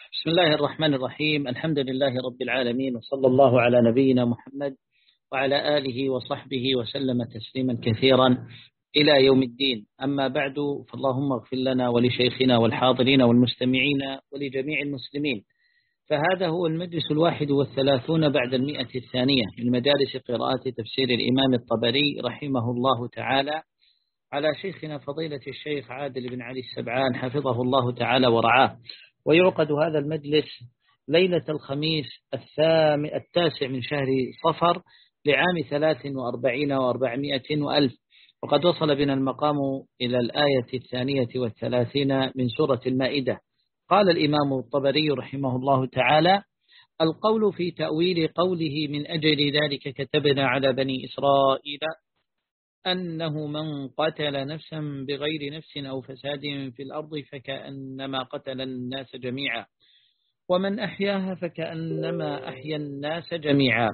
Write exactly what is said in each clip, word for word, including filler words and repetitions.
بسم الله الرحمن الرحيم. الحمد لله رب العالمين، وصلى الله على نبينا محمد وعلى آله وصحبه وسلم تسليما كثيرا إلى يوم الدين. أما بعد، فاللهم اغفر لنا ولشيخنا والحاضرين والمستمعين ولجميع المسلمين. فهذا هو المجلس الواحد والثلاثون بعد المئة الثانية من مجالس قراءة تفسير الإمام الطبري رحمه الله تعالى على شيخنا فضيلة الشيخ عادل بن علي السبعان حفظه الله تعالى ورعاه. ويعقد هذا المجلس ليلة الخميس الثامن التاسع من شهر صفر لعام ثلاث وأربعين وأربعمائة وألف، وقد وصل بنا المقام إلى الآية الثانية والثلاثين من سورة المائدة. قال الإمام الطبري رحمه الله تعالى: القول في تأويل قوله من أجل ذلك كتبنا على بني إسرائيل أنه من قتل نفسا بغير نفس أو فساد في الأرض فكأنما قتل الناس جميعا ومن أحياها فكأنما أحيا الناس جميعا.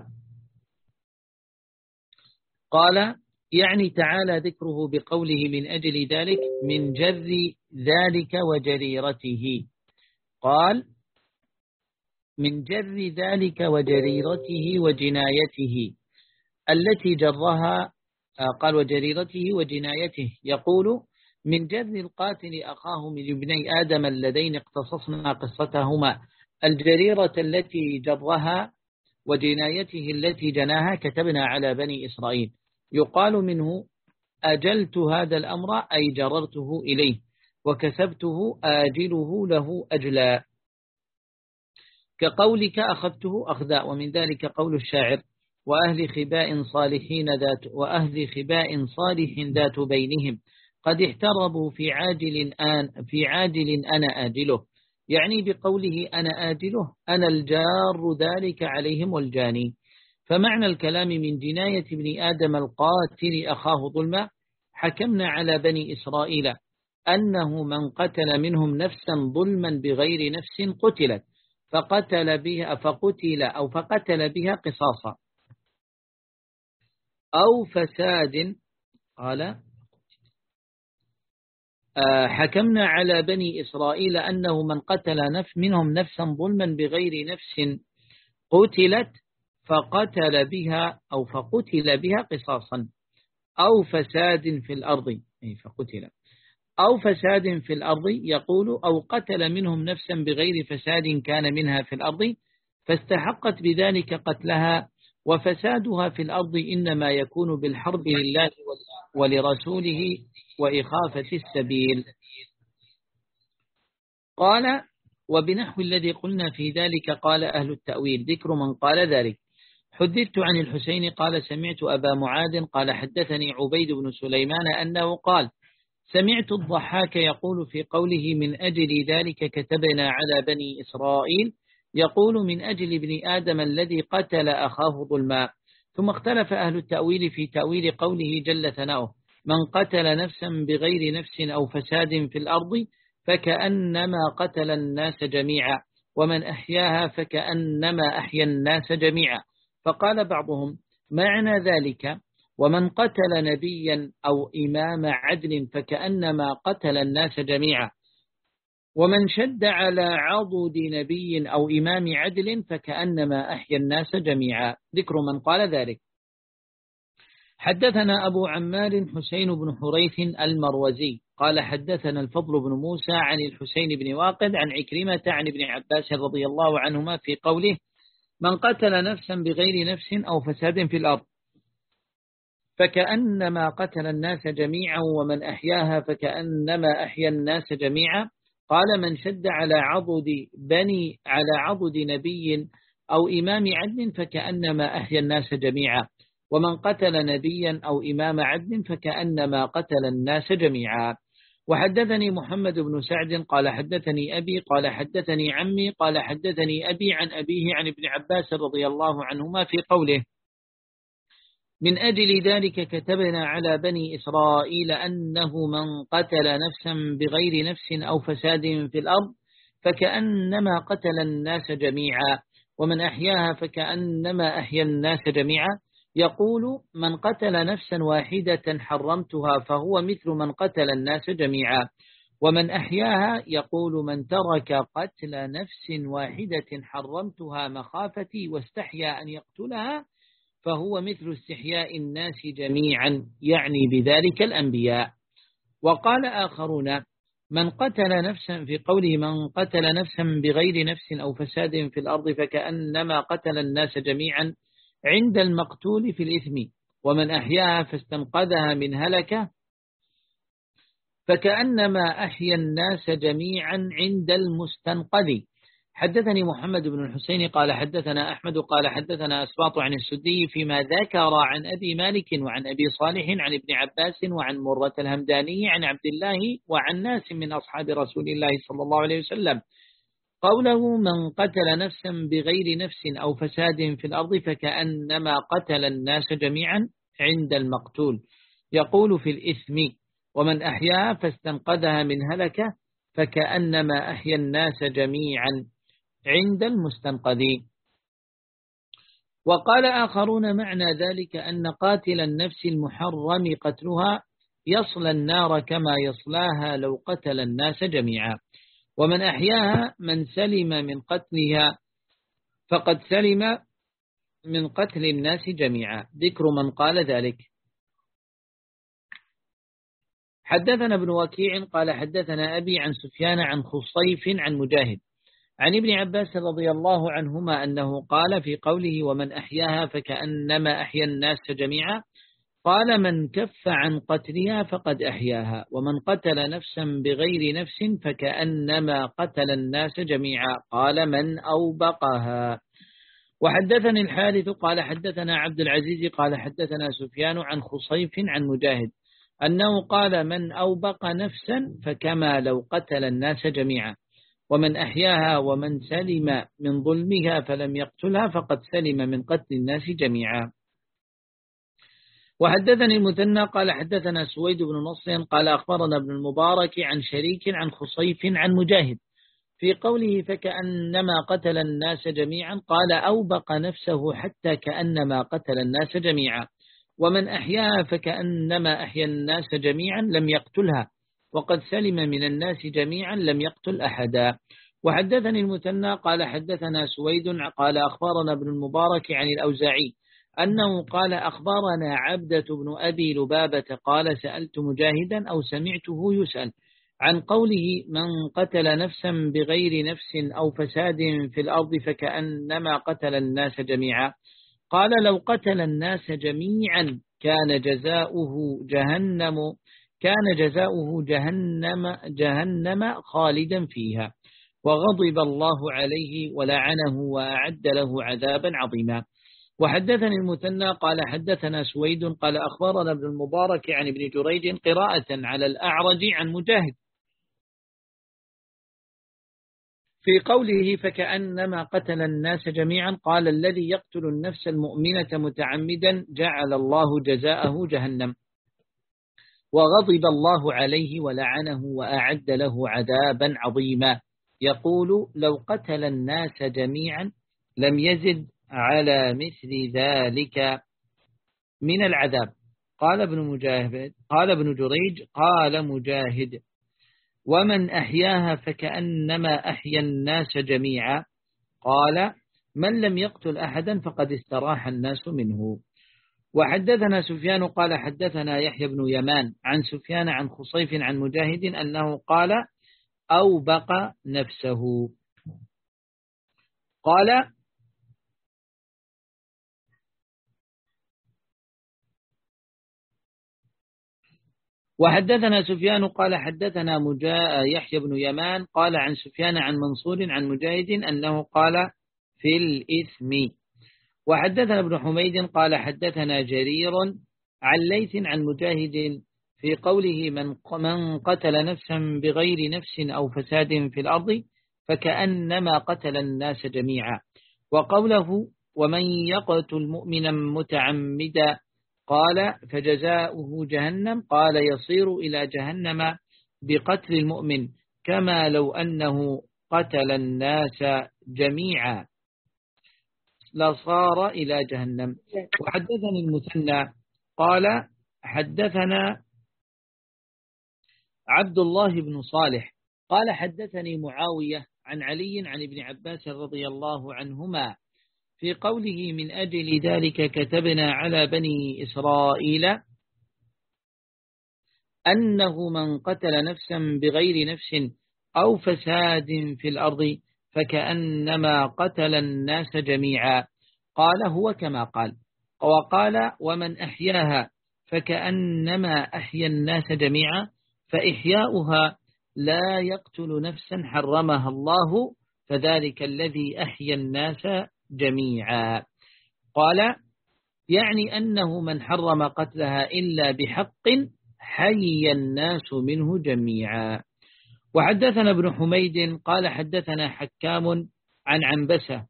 قال: يعني تعالى ذكره بقوله من أجل ذلك من جر ذلك وجريرته. قال: من جر ذلك وجريرته وجنايته التي جرها. قال: وجريرته وجنايته، يقول: من جر القاتل أخاه من ابني آدم اللذين اقتصصنا قصتهما، الجريرة التي جرها وجنايته التي جناها كتبنا على بني إسرائيل. يقال منه أجلت هذا الأمر أي جررته إليه، وكسبته آجله له أجلا، كقولك أخذته أخذا. ومن ذلك قول الشاعر: وأهل خباء صالحين ذات وأهل خباء صالح ذات بينهم قد احتربوا في عاجل آن في عاجل أنا آجله، يعني بقوله أنا آجله أنا الجار ذلك عليهم والجاني. فمعنى الكلام من جناية ابن آدم القاتل أخاه ظلما حكمنا على بني إسرائيل أنه من قتل منهم نفسا ظلما بغير نفس قتلت فقتل بها فقتل أو فقتل بها قصاصا أو فساد. قال: حكمنا على بني إسرائيل أنه من قتل نفس منهم نفسا ظلما بغير نفس قتلت فقتل بها أو فقتل بها قصاصا أو فساد في الأرض أي فقتل أو فساد في الأرض، يقول: أو قتل منهم نفسا بغير فساد كان منها في الأرض فاستحقت بذلك قتلها، وفسادها في الأرض إنما يكون بالحرب لله ولرسوله وإخافة السبيل. قال: وبنحو الذي قلنا في ذلك قال أهل التأويل ذكر من قال ذلك. حدثت عن الحسين قال: سمعت أبا معاذ قال: حدثني عبيد بن سليمان أنه قال: سمعت الضحاك يقول في قوله من أجل ذلك كتبنا على بني إسرائيل، يقول من أجل ابن آدم الذي قتل أخاه ظلما. ثم اختلف أهل التأويل في تأويل قوله جل ثناؤه من قتل نفسا بغير نفس أو فساد في الأرض فكأنما قتل الناس جميعا ومن أحياها فكأنما أحيا الناس جميعا. فقال بعضهم معنى ذلك ومن قتل نبيا أو إمام عدل فكأنما قتل الناس جميعا، ومن شد على عضد نبي أو إمام عدل فكأنما أحيا الناس جميعا. ذكر من قال ذلك. حدثنا أبو عمار حسين بن حريث المروزي قال: حدثنا الفضل بن موسى عن الحسين بن واقد عن عكرمة عن ابن عباس رضي الله عنهما في قوله من قتل نفسا بغير نفس أو فساد في الأرض فكأنما قتل الناس جميعا ومن أحياها فكأنما أحيا الناس جميعا. قال: من شد على عضد بني على عضد نبي أو إمام عدل فكأنما أحيا الناس جميعا، ومن قتل نبيا أو إمام عدل فكأنما قتل الناس جميعا. وحدثني محمد بن سعد قال: حدثني أبي قال: حدثني عمي قال: حدثني أبي عن أبيه عن ابن عباس رضي الله عنهما في قوله من أجل ذلك كتبنا على بني إسرائيل أنه من قتل نفسا بغير نفس أو فساد في الأرض فكأنما قتل الناس جميعا ومن أحياها فكأنما أحيا الناس جميعا. يقول: من قتل نفسا واحدة حرمتها فهو مثل من قتل الناس جميعا، ومن أحياها يقول من ترك قتل نفس واحدة حرمتها مخافتي واستحيا أن يقتلها فهو مثل استحياء الناس جميعا، يعني بذلك الأنبياء. وقال آخرون من قتل نفسا في قوله من قتل نفسا بغير نفس أو فساد في الأرض فكأنما قتل الناس جميعا عند المقتول في الإثم، ومن أحياها فاستنقذها من هلكة فكأنما أحيا الناس جميعا عند المستنقذ. حدثني محمد بن الحسين قال حدثنا أحمد قال حدثنا أسباط عن السدي فيما ذكر عن أبي مالك وعن أبي صالح عن ابن عباس وعن مرة الهمداني عن عبد الله وعن ناس من أصحاب رسول الله صلى الله عليه وسلم قوله من قتل نفسا بغير نفس أو فساد في الأرض فكأنما قتل الناس جميعا عند المقتول، يقول في الإثم ومن أحياها فاستنقذها من هلكة فكأنما أحيا الناس جميعا عند المستنقذين. وقال آخرون معنى ذلك أن قاتل النفس المحرم قتلها يصلى النار كما يصلاها لو قتل الناس جميعا، ومن أحياها من سلم من قتلها فقد سلم من قتل الناس جميعا. ذكر من قال ذلك. حدثنا ابن وكيع قال حدثنا أبي عن سفيان عن خصيف عن مجاهد عن ابن عباس رضي الله عنهما أنه قال في قوله ومن أحياها فكأنما أحيا الناس جميعا قال من كف عن قتلها فقد أحياها، ومن قتل نفسا بغير نفس فكأنما قتل الناس جميعا قال من أوبقها. وحدثني الحارث قال حدثنا عبد العزيز قال حدثنا سفيان عن خصيف عن مجاهد أنه قال من أوبق نفسا فكما لو قتل الناس جميعا، ومن أحياها ومن سلم من ظلمها فلم يقتلها فقد سلم من قتل الناس جميعا. وحدثني المثنى قال حدثنا سويد بن نصر قال أخبرنا ابن المبارك عن شريك عن خصيف عن مجاهد في قوله فكأنما قتل الناس جميعا قال أوبق نفسه حتى كأنما قتل الناس جميعا، ومن أحياها فكأنما أحيا الناس جميعا لم يقتلها وقد سلم من الناس جميعا لم يقتل أحدا. وحدثني المثنى قال حدثنا سويد قال أخبرنا ابن المبارك عن الأوزاعي أنه قال أخبرنا عبدة بن أبي لبابة قال سألت مجاهدا أو سمعته يسأل عن قوله من قتل نفسا بغير نفس أو فساد في الأرض فكأنما قتل الناس جميعا قال لو قتل الناس جميعا كان جزاؤه جهنم كان جزاؤه جهنم جهنم خالدا فيها وغضب الله عليه ولعنه وأعد له عذابا عظيما. وحدثني المثنى قال حدثنا سويد قال أخبرنا ابن المبارك عن ابن جريج قراءة على الأعرج عن مجاهد في قوله فكأنما قتل الناس جميعا قال الذي يقتل النفس المؤمنة متعمدا جعل الله جزاءه جهنم وغضب الله عليه ولعنه وأعد له عذابا عظيما، يقول لو قتل الناس جميعا لم يزد على مثل ذلك من العذاب. قال ابن مجاهد قال ابن جريج قال مجاهد ومن أحياها فكأنما أحيا الناس جميعا قال من لم يقتل أحدا فقد استراح الناس منه. وحدثنا سفيان قال حدثنا يحيى بن يمان عن سفيان عن خصيف عن مجاهد أنه قال أوبق نفسه. قال وحدثنا سفيان قال حدثنا مجا... يحيى بن يمان قال عن سفيان عن منصور عن مجاهد أنه قال في الإثم. وحدثنا ابن حميد قال حدثنا جرير عن ليث عن مجاهد في قوله من من قتل نفسا بغير نفس أو فساد في الأرض فكأنما قتل الناس جميعا، وقوله ومن يقتل مؤمنا متعمدا قال فجزاؤه جهنم قال يصير إلى جهنم بقتل المؤمن كما لو أنه قتل الناس جميعا لصار إلى جهنم. وحدثني المثنى قال حدثنا عبد الله بن صالح قال حدثني معاوية عن علي عن ابن عباس رضي الله عنهما في قوله من أجل ذلك كتبنا على بني إسرائيل أنه من قتل نفسا بغير نفس أو فساد في الأرض فكأنما قتل الناس جميعا. قال هو كما قال. وقال ومن أحياها فكأنما أحيا الناس جميعا فإحياؤها لا يقتل نفسا حرمها الله فذلك الذي أحيا الناس جميعا. قال يعني أنه من حرم قتلها إلا بحق حي الناس منه جميعا. وحدثنا ابن حميد قال حدثنا حكام عن عنبسة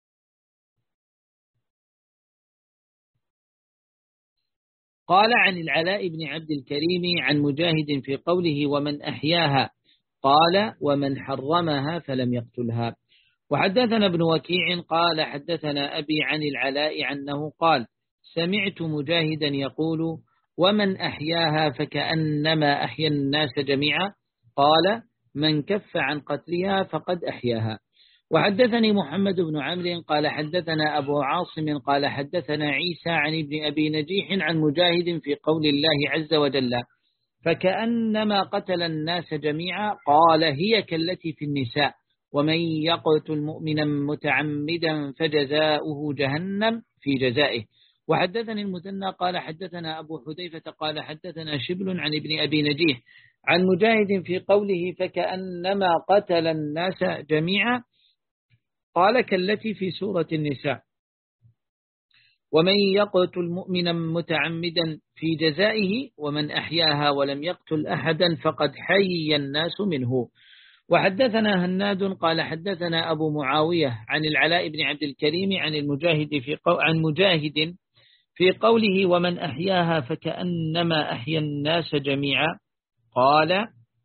قال عن العلاء بن عبد الكريم عن مجاهد في قوله ومن أحياها قال ومن حرمها فلم يقتلها. وحدثنا ابن وكيع قال حدثنا أبي عن العلاء عنه قال سمعت مجاهدا يقول ومن أحياها فكأنما أحيا الناس جميعا قال من كف عن قتلها فقد أحياها. وحدثني محمد بن عمرو قال حدثنا أبو عاصم قال حدثنا عيسى عن ابن أبي نجيح عن مجاهد في قول الله عز وجل فكأنما قتل الناس جميعا قال هي كالتي في النساء ومن يقتل مؤمنا متعمدا فجزاؤه جهنم في جزائه. وحدثني المثنى قال حدثنا أبو حذيفة قال حدثنا شبل عن ابن أبي نجيح عن مجاهد في قوله فكأنما قتل الناس جميعا قال كالتي في سورة النساء ومن يقتل مؤمنا متعمدا في جزائه ومن أحياها ولم يقتل أحدا فقد حي الناس منه. وحدثنا هناد قال حدثنا أبو معاوية عن العلاء بن عبد الكريم عن المجاهد في قو... عن مجاهد في قوله ومن أحياها فكأنما أحيا الناس جميعا قال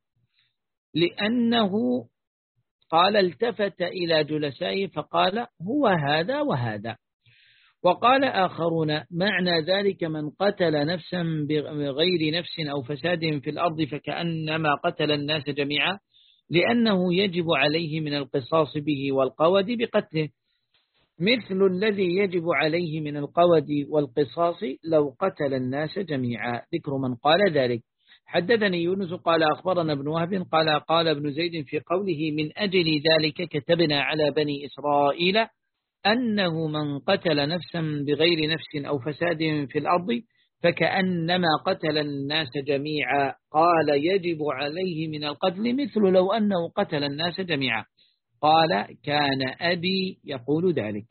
لأنه قال التفت إلى جلسائه فقال هو هذا وهذا. وقال آخرون معنى ذلك من قتل نفسا بغير نفس أو فساد في الأرض فكأنما قتل الناس جميعا لأنه يجب عليه من القصاص به والقود بقتله مثل الذي يجب عليه من القود والقصاص لو قتل الناس جميعا. ذكر من قال ذلك. حدثني يونس قال أخبرنا ابن وهب قال قال ابن زيد في قوله من أجل ذلك كتبنا على بني إسرائيل أنه من قتل نفسا بغير نفس أو فساد في الأرض فكأنما قتل الناس جميعا قال يجب عليه من القتل مثل لو أنه قتل الناس جميعا. قال كان أبي يقول ذلك.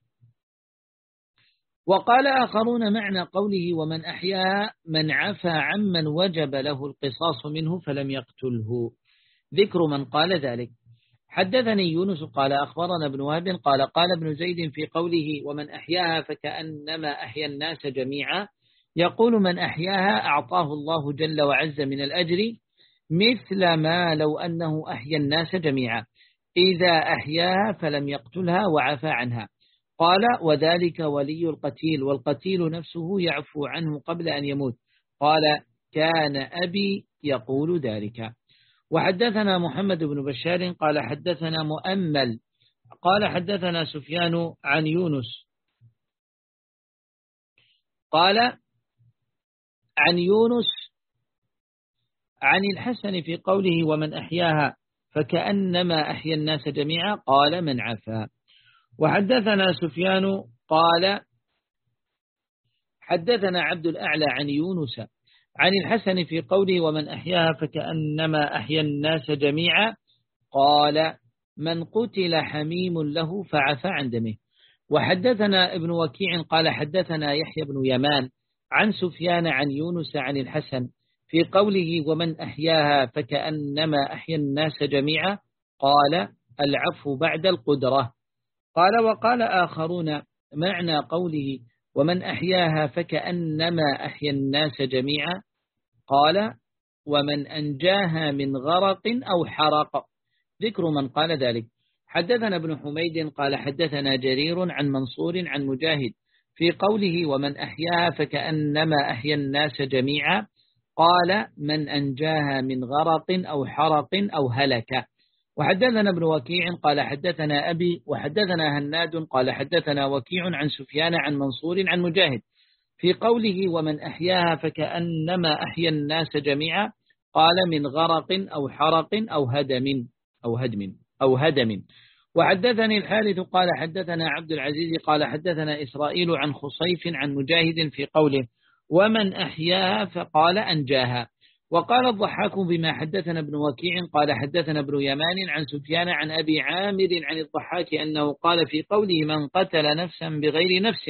وقال آخرون معنى قوله ومن أحيا من عفى عمن وجب له القصاص منه فلم يقتله. ذكر من قال ذلك. حدثني يونس قال أخبرنا ابن وهب قال قال ابن زيد في قوله ومن أحياها فكأنما أحيا الناس جميعا يقول من أحياها أعطاه الله جل وعز من الأجر مثل ما لو أنه أحيا الناس جميعا إذا أحياها فلم يقتلها وعفى عنها. قال وذلك ولي القتيل والقتيل نفسه يعفو عنه قبل أن يموت. قال كان أبي يقول ذلك. وحدثنا محمد بن بشار قال حدثنا مؤمل قال حدثنا سفيان عن يونس قال عن يونس عن الحسن في قوله ومن أحياها فكأنما أحيا الناس جميعا قال من عفا. وحدثنا سفيان قال حدثنا عبد الأعلى عن يونس عن الحسن في قوله ومن أحياها فكأنما أحيا الناس جميعا قال من قتل حميم له فعفى عن دمه. وحدثنا ابن وكيع قال حدثنا يحيى بن يمان عن سفيان عن يونس عن الحسن في قوله ومن أحياها فكأنما أحيا الناس جميعا قال العفو بعد القدرة. قال وقال آخرون معنى قوله ومن أحياها فكأنما أحيا الناس جميعا قال ومن أنجاها من غرق أو حرق. ذكر من قال ذلك. حدثنا ابن حميد قال حدثنا جرير عن منصور عن مجاهد في قوله ومن أحياها فكأنما أحيا الناس جميعا قال من أنجاها من غرق أو حرق أو هلك. وحدثنا ابن وكيع قال حدثنا أبي وحدثنا هناد قال حدثنا وكيع عن سفيان عن منصور عن مجاهد في قوله ومن أحياها فكأنما أحيا الناس جميعا قال من غرق أو حرق أو هدم أو هدم أو هدم. وحدثني الحارث قال حدثنا عبد العزيز قال حدثنا إسرائيل عن خصيف عن مجاهد في قوله ومن أحياها فقال أنجاها. وقال الضحاك بما حدثنا ابن وكيع قال حدثنا ابن يمان عن سفيان عن أبي عامر عن الضحاك أنه قال في قوله من قتل نفسا بغير نفس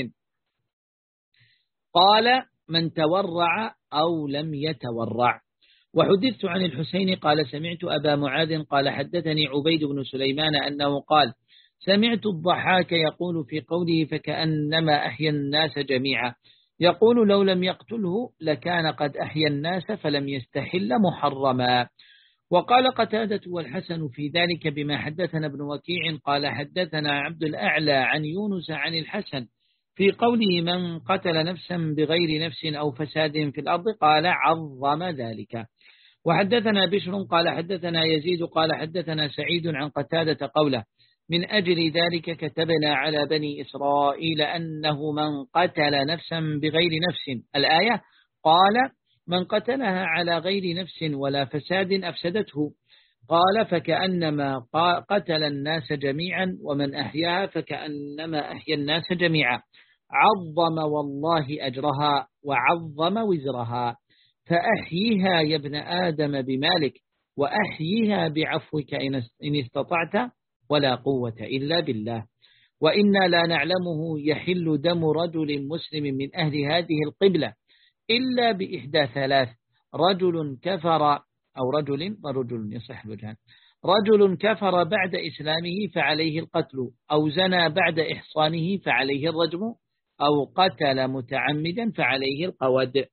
قال من تورع أو لم يتورع. وحدثت عن الحسين قال سمعت أبا معاذ قال حدثني عبيد بن سليمان أنه قال سمعت الضحاك يقول في قوله فكأنما أحيا الناس جميعا يقول لو لم يقتله لكان قد أحيا الناس فلم يستحل محرما. وقال قتادة والحسن في ذلك بما حدثنا ابن وكيع قال حدثنا عبد الأعلى عن يونس عن الحسن في قوله من قتل نفسا بغير نفس أو فساد في الأرض قال عظم ذلك. وحدثنا بشر قال حدثنا يزيد قال حدثنا سعيد عن قتادة قوله من أجل ذلك كتبنا على بني إسرائيل أنه من قتل نفسا بغير نفس الآية قال من قتلها على غير نفس ولا فساد أفسدته قال فكأنما قتل الناس جميعا ومن أحياها فكأنما أحيا الناس جميعا عظم والله أجرها وعظم وزرها فأحيها يا ابن آدم بمالك وأحيها بعفوك إن استطعت ولا قوة إلا بالله. وإنا لا نعلمه يحل دم رجل مسلم من أهل هذه القبلة إلا بإحدى ثلاث رجل كفر أو رجل ورجل يصح الوجهان رجل كفر بعد إسلامه فعليه القتل أو زنى بعد إحصانه فعليه الرجم أو قتل متعمدا فعليه القود.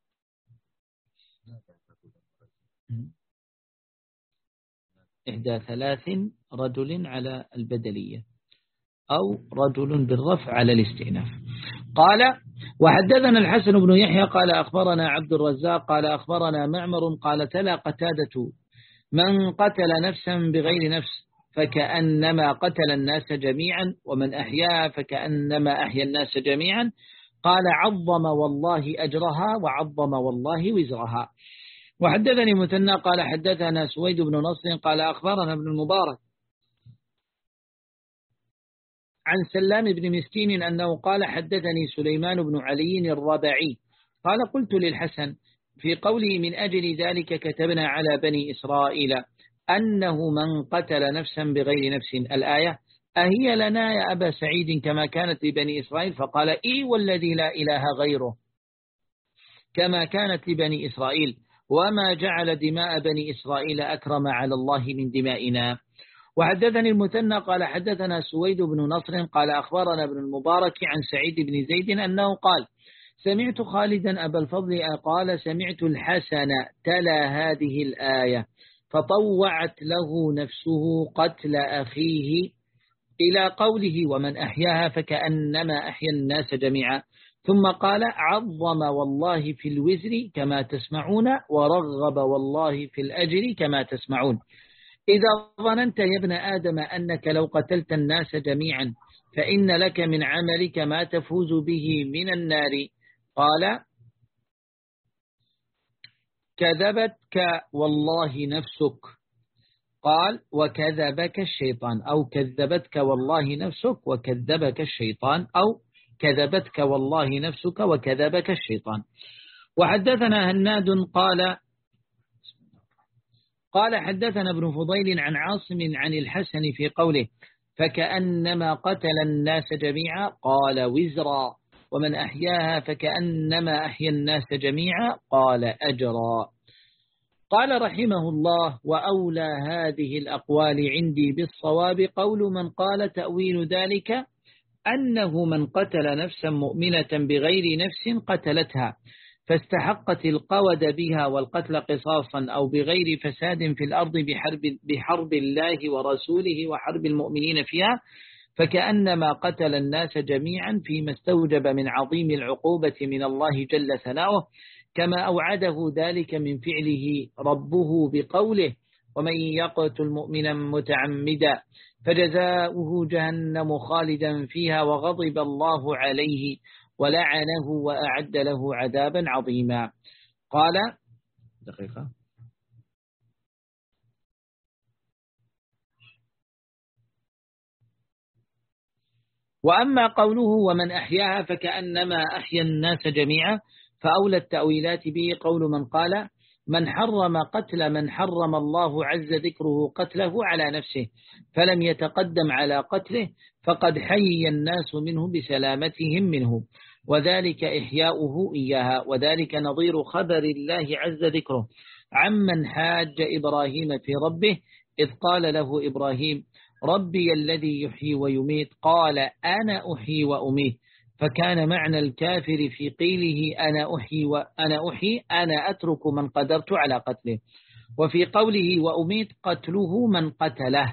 إحدى ثلاث رجل على البدلية أو رجل بالرفع على الاستئناف. قال وحدثنا الحسن بن يحيى قال أخبرنا عبد الرزاق قال أخبرنا معمر قال تلا قتادة من قتل نفسا بغير نفس فكأنما قتل الناس جميعا ومن أحياها فكأنما أحيا الناس جميعا قال عظم والله أجرها وعظم والله وزرها. وحدثني مثنى قال حدثنا سويد بن نصر قال أخبرنا ابن المبارك عن سلام بن مسكين أنه قال حدثني سليمان بن علي الرباعي قال قلت للحسن في قوله من أجل ذلك كتبنا على بني إسرائيل أنه من قتل نفسا بغير نفس الآية أهي لنا يا أبا سعيد كما كانت لبني إسرائيل فقال إي والذي لا إله غيره كما كانت لبني إسرائيل وما جعل دماء بني إسرائيل أكرم على الله من دمائنا. وحدثني المثنى قال حدثنا سويد بن نصر قال أخبرنا ابن المبارك عن سعيد بن زيد أنه قال سمعت خالدا أبا الفضل قال سمعت الحسن تلا هذه الآية فطوعت له نفسه قتل أخيه إلى قوله ومن أحياها فكأنما أحيا الناس جميعا ثم قال عظم والله في الوزر كما تسمعون ورغب والله في الأجر كما تسمعون. إذا ظننت يا ابن آدم أنك لو قتلت الناس جميعا فإن لك من عملك ما تفوز به من النار قال كذبتك والله نفسك قال وكذبك الشيطان أو كذبتك والله نفسك وكذبك الشيطان أو كذبتك والله نفسك وكذبك الشيطان. وحدثنا هناد قال قال حدثنا ابن فضيل عن عاصم عن الحسن في قوله فكأنما قتل الناس جميعا قال وزرا ومن أحياها فكأنما أحيا الناس جميعا قال أجرا. قال رحمه الله وأولى هذه الأقوال عندي بالصواب قول من قال تأويل ذلك أنه من قتل نفسا مؤمنة بغير نفس قتلتها فاستحقت القود بها والقتل قصاصا أو بغير فساد في الأرض بحرب, بحرب الله ورسوله وحرب المؤمنين فيها فكأنما قتل الناس جميعا فيما استوجب من عظيم العقوبة من الله جل ثناؤه كما أوعده ذلك من فعله ربه بقوله ومن يقتل مؤمنا متعمدا فجزاؤه جهنم خالدا فيها وغضب الله عليه ولعنه وأعد له عذابا عظيما. قال دقيقة وأما قوله ومن أحياها فكأنما أحيا الناس جميعا فأولى التأويلات به قول من قال من حرم قتل من حرم الله عز ذكره قتله على نفسه فلم يتقدم على قتله فقد حيي الناس منه بسلامتهم منه وذلك إحياؤه إياها. وذلك نظير خبر الله عز ذكره عمن حاج إبراهيم في ربه إذ قال له إبراهيم ربي الذي يحيي ويميت قال أنا أحيي وأميت فكان معنى الكافر في قيله أنا أحيي وأنا أحيي أنا أترك من قدرت على قتله، وفي قوله وأميت قتله من قتله.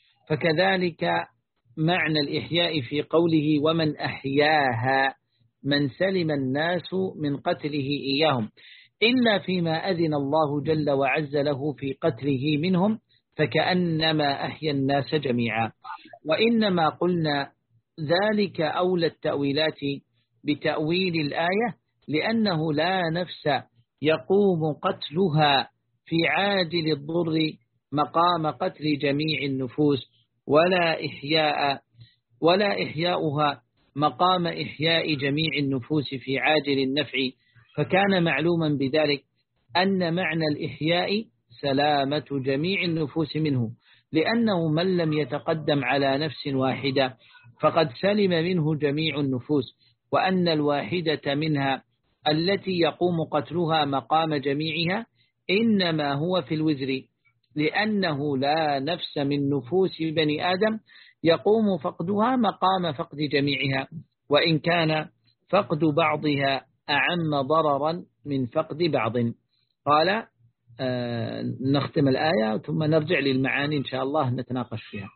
فكذلك معنى الإحياء في قوله ومن أحياها من سلم الناس من قتله إياهم إلا فيما أذن الله جل وعز له في قتله منهم فكأنما أحيا الناس جميعا. وإنما قلنا ذلك أولى التأويلات بتأويل الآية لأنه لا نفس يقوم قتلها في عاجل الضر مقام قتل جميع النفوس ولا إحياء ولا إحياؤها مقام إحياء جميع النفوس في عاجل النفع. فكان معلوما بذلك أن معنى الإحياء سلامة جميع النفوس منه لأنه من لم يتقدم على نفس واحدة فقد سلم منه جميع النفوس، وأن الواحدة منها التي يقوم قتلها مقام جميعها إنما هو في الوزر لأنه لا نفس من نفوس بني آدم يقوم فقدها مقام فقد جميعها وإن كان فقد بعضها أعم ضررا من فقد بعض. قال آه نختم الآية ثم نرجع للمعاني إن شاء الله نتناقش فيها.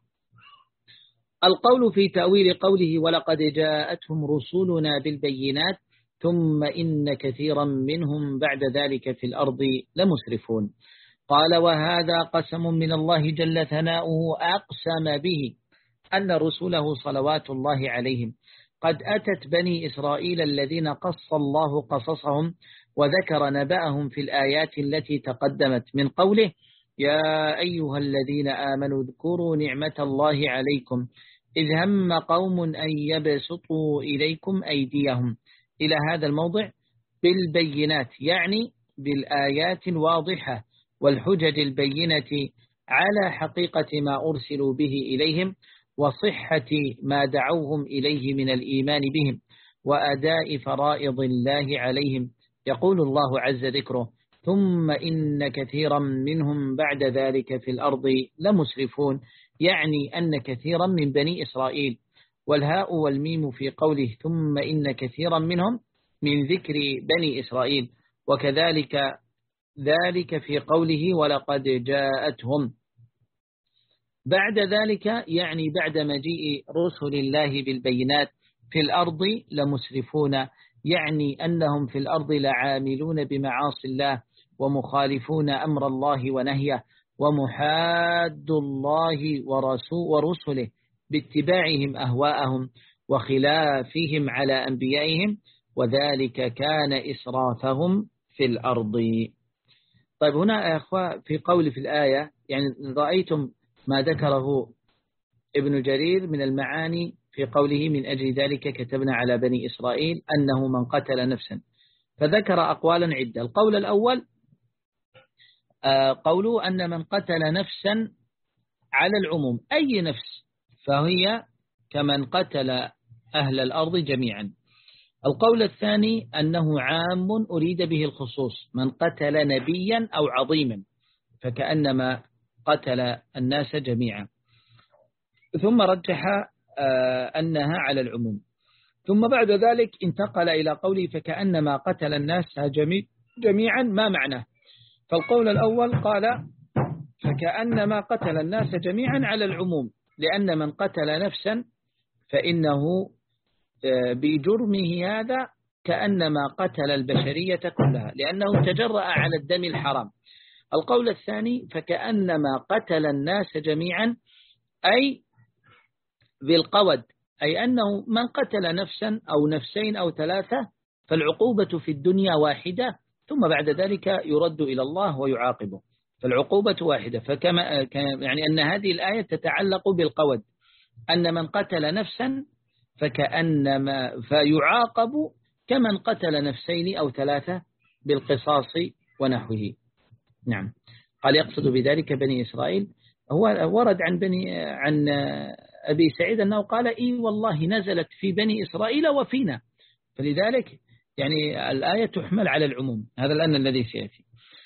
القول في تأويل قوله ولقد جاءتهم رسولنا بالبينات ثم إن كثيرا منهم بعد ذلك في الأرض لمسرفون. قال وهذا قسم من الله جل ثناؤه أقسم به أن رسوله صلوات الله عليهم قد أتت بني إسرائيل الذين قص الله قصصهم وذكر نبأهم في الآيات التي تقدمت من قوله يا أيها الذين آمنوا اذكروا نعمة الله عليكم إذ هم قوم أن يبسطوا إليكم أيديهم إلى هذا الموضع بالبينات يعني بالآيات الواضحة والحجج البينة على حقيقة ما أرسلوا به إليهم وصحة ما دعوهم إليه من الإيمان بهم وأداء فرائض الله عليهم. يقول الله عز ذكره ثم إن كثيرا منهم بعد ذلك في الأرض لمسرفون يعني أن كثيرا من بني إسرائيل والهاء والميم في قوله ثم إن كثيرا منهم من ذكر بني إسرائيل وكذلك ذلك في قوله ولقد جاءتهم بعد ذلك يعني بعد مجيء رسل الله بالبينات في الأرض لمسرفون يعني أنهم في الأرض لعاملون بمعاصي الله ومخالفون أمر الله ونهيه ومحاد الله ورسله باتباعهم أهواءهم وخلافهم على أنبيائهم وذلك كان إسرافهم في الأرض. طيب هنا يا أخوة في قول في الآية يعني رأيتم ما ذكره ابن جرير من المعاني في قوله من أجل ذلك كتبنا على بني إسرائيل أنه من قتل نفسا فذكر أقوالا عدة. القول الأول قوله أن من قتل نفسا على العموم أي نفس فهي كمن قتل أهل الأرض جميعا. القول الثاني أنه عام أريد به الخصوص من قتل نبيا أو عظيما فكأنما قتل الناس جميعا. ثم رجح أنها على العموم ثم بعد ذلك انتقل إلى قوله فكأنما قتل الناس جميعا ما معناه. فالقول الأول قال فكأنما قتل الناس جميعا على العموم لأن من قتل نفسا فإنه بجرمه هذا كأنما قتل البشرية كلها لأنه تجرأ على الدم الحرام. القول الثاني فكأنما قتل الناس جميعا أي بالقود، أي أنه من قتل نفسا أو نفسين أو ثلاثة فالعقوبة في الدنيا واحدة ثم بعد ذلك يرد إلى الله ويعاقبه، فالعقوبة واحدة. فكما يعني أن هذه الآية تتعلق بالقود، أن من قتل نفسا فكأنما فيعاقب كمن قتل نفسين أو ثلاثة بالقصاص ونحوه. نعم. قال يقصد بذلك بني إسرائيل. هو ورد عن بني عن أبي سعيد أنه قال إي والله نزلت في بني إسرائيل وفينا، فلذلك يعني الآية تحمل على العموم، هذا الآن الذي سيأتي.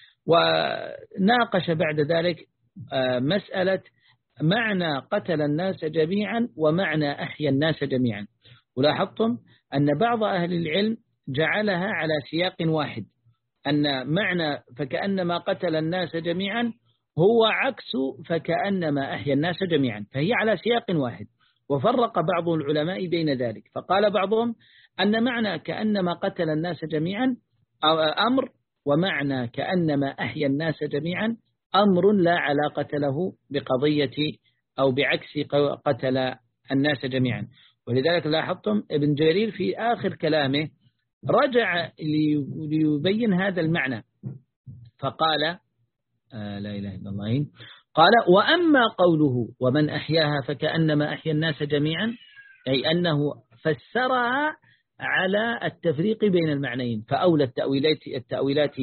وناقش بعد ذلك مسألة معنى قتل الناس جميعا ومعنى أحيا الناس جميعا، ولاحظتم أن بعض أهل العلم جعلها على سياق واحد، أن معنى فكأنما قتل الناس جميعا هو عكس فكأنما أحيا الناس جميعا، فهي على سياق واحد. وفرق بعض العلماء بين ذلك، فقال بعضهم أن معنى كأنما قتل الناس جميعا أمر، ومعنى كأنما أحيا الناس جميعا أمر لا علاقة له بقضية أو بعكس قتل الناس جميعا. ولذلك لاحظتم ابن جرير في آخر كلامه رجع ليبين هذا المعنى فقال آه لا إله إلا الله، قال وأما قوله ومن أحياها فكأنما أحيا الناس جميعا، أي أنه فسرها على التفريق بين المعنيين، فأولى التأويلات, التأويلات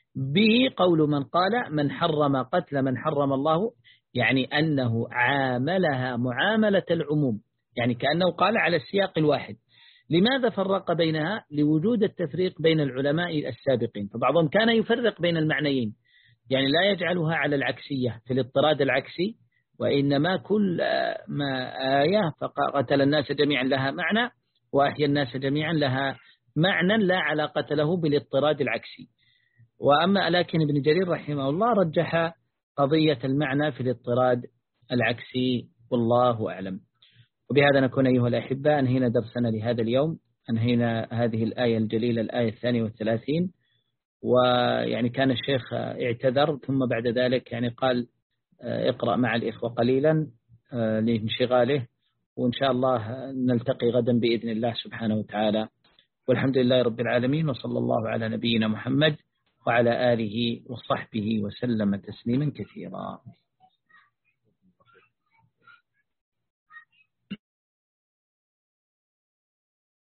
به قول من قال من حرم قتل من حرم الله، يعني أنه عاملها معاملة العموم، يعني كأنه قال على السياق الواحد. لماذا فرق بينها؟ لوجود التفريق بين العلماء السابقين، فبعضهم كان يفرق بين المعنيين، يعني لا يجعلها على العكسية في الاضطراد العكسي، وإنما كل ما آية فقتل الناس جميعا لها معنى وأحيا الناس جميعا لها معنى لا علاقة له بالاضطراد العكسي. وأما لكن ابن جرير رحمه الله رجح قضية المعنى في الاضطراد العكسي، والله أعلم. وبهذا نكون أيها الأحباء أنهينا درسنا لهذا اليوم، أنهينا هذه الآية الجليلة الآية الثانية والثلاثين. ويعني كان الشيخ اعتذر ثم بعد ذلك يعني قال اقرأ مع الإخوة قليلا لانشغاله، وإن شاء الله نلتقي غدا بإذن الله سبحانه وتعالى. والحمد لله رب العالمين، وصلى الله على نبينا محمد وعلى آله وصحبه وسلم تسليما كثيرا.